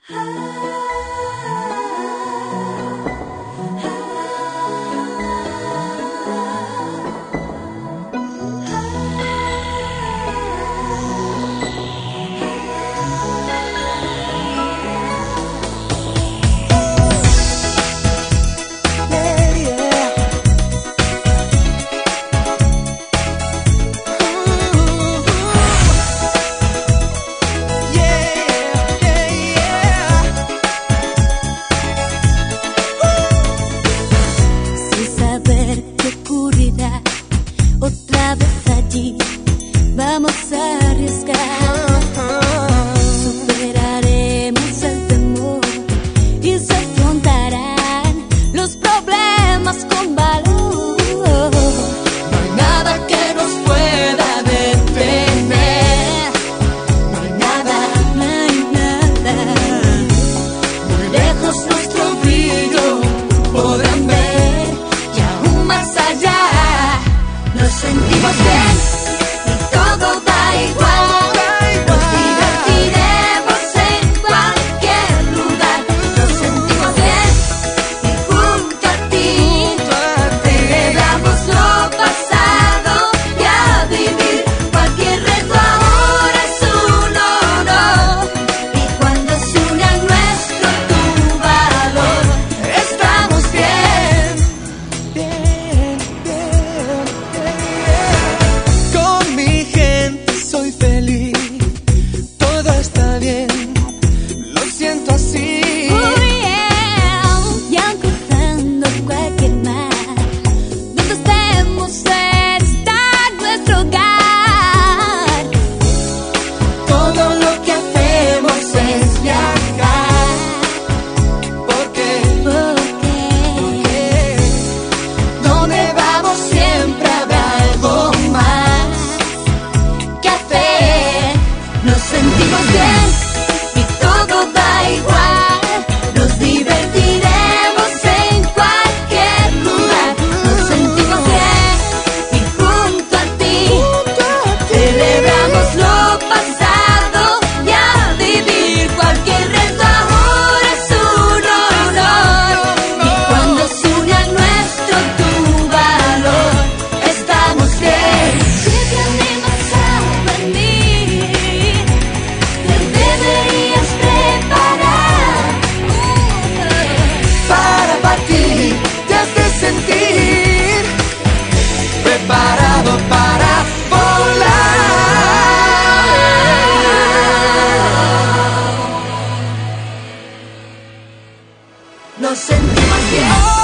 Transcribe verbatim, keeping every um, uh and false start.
Otra vez allí vamos a arriesgar, superaremos el temor y se afrontarán los problemas con valor. No hay nada que nos pueda detener, no hay nada, no hay nada. Muy lejos nuestro brillo podrán ver y aún más allá. Nos sentimos bien y todo da igual. Nos divertiremos en cualquier lugar. Nos sentimos bien y junto a ti celebramos lo pasado y a vivir cualquier reto ahora es un honor. Y cuando se une al nuestro tu valor, estamos bien, bien, bien. Con mi gente soy feliz, todo está bien, lo siento así. Oh yeah. Y aun cruzando cualquier mar, donde estemos está nuestro hogar. Todo lo que hacemos es viajar. ¿Por qué? Porque Donde vamos siempre habrá algo más que hacer. Nos sentimos bien y todo da igual. Nos divertiremos en cualquier lugar. Nos sentimos bien y junto a ti celebramos lo pasado y a vivir cualquier reto ahora es un honor. Y cuando se une al nuestro tu valor, estamos bien. Si te animas a venir, te deberías preparar para partir, te has de sentir preparado para volar. Nos sentimos bien.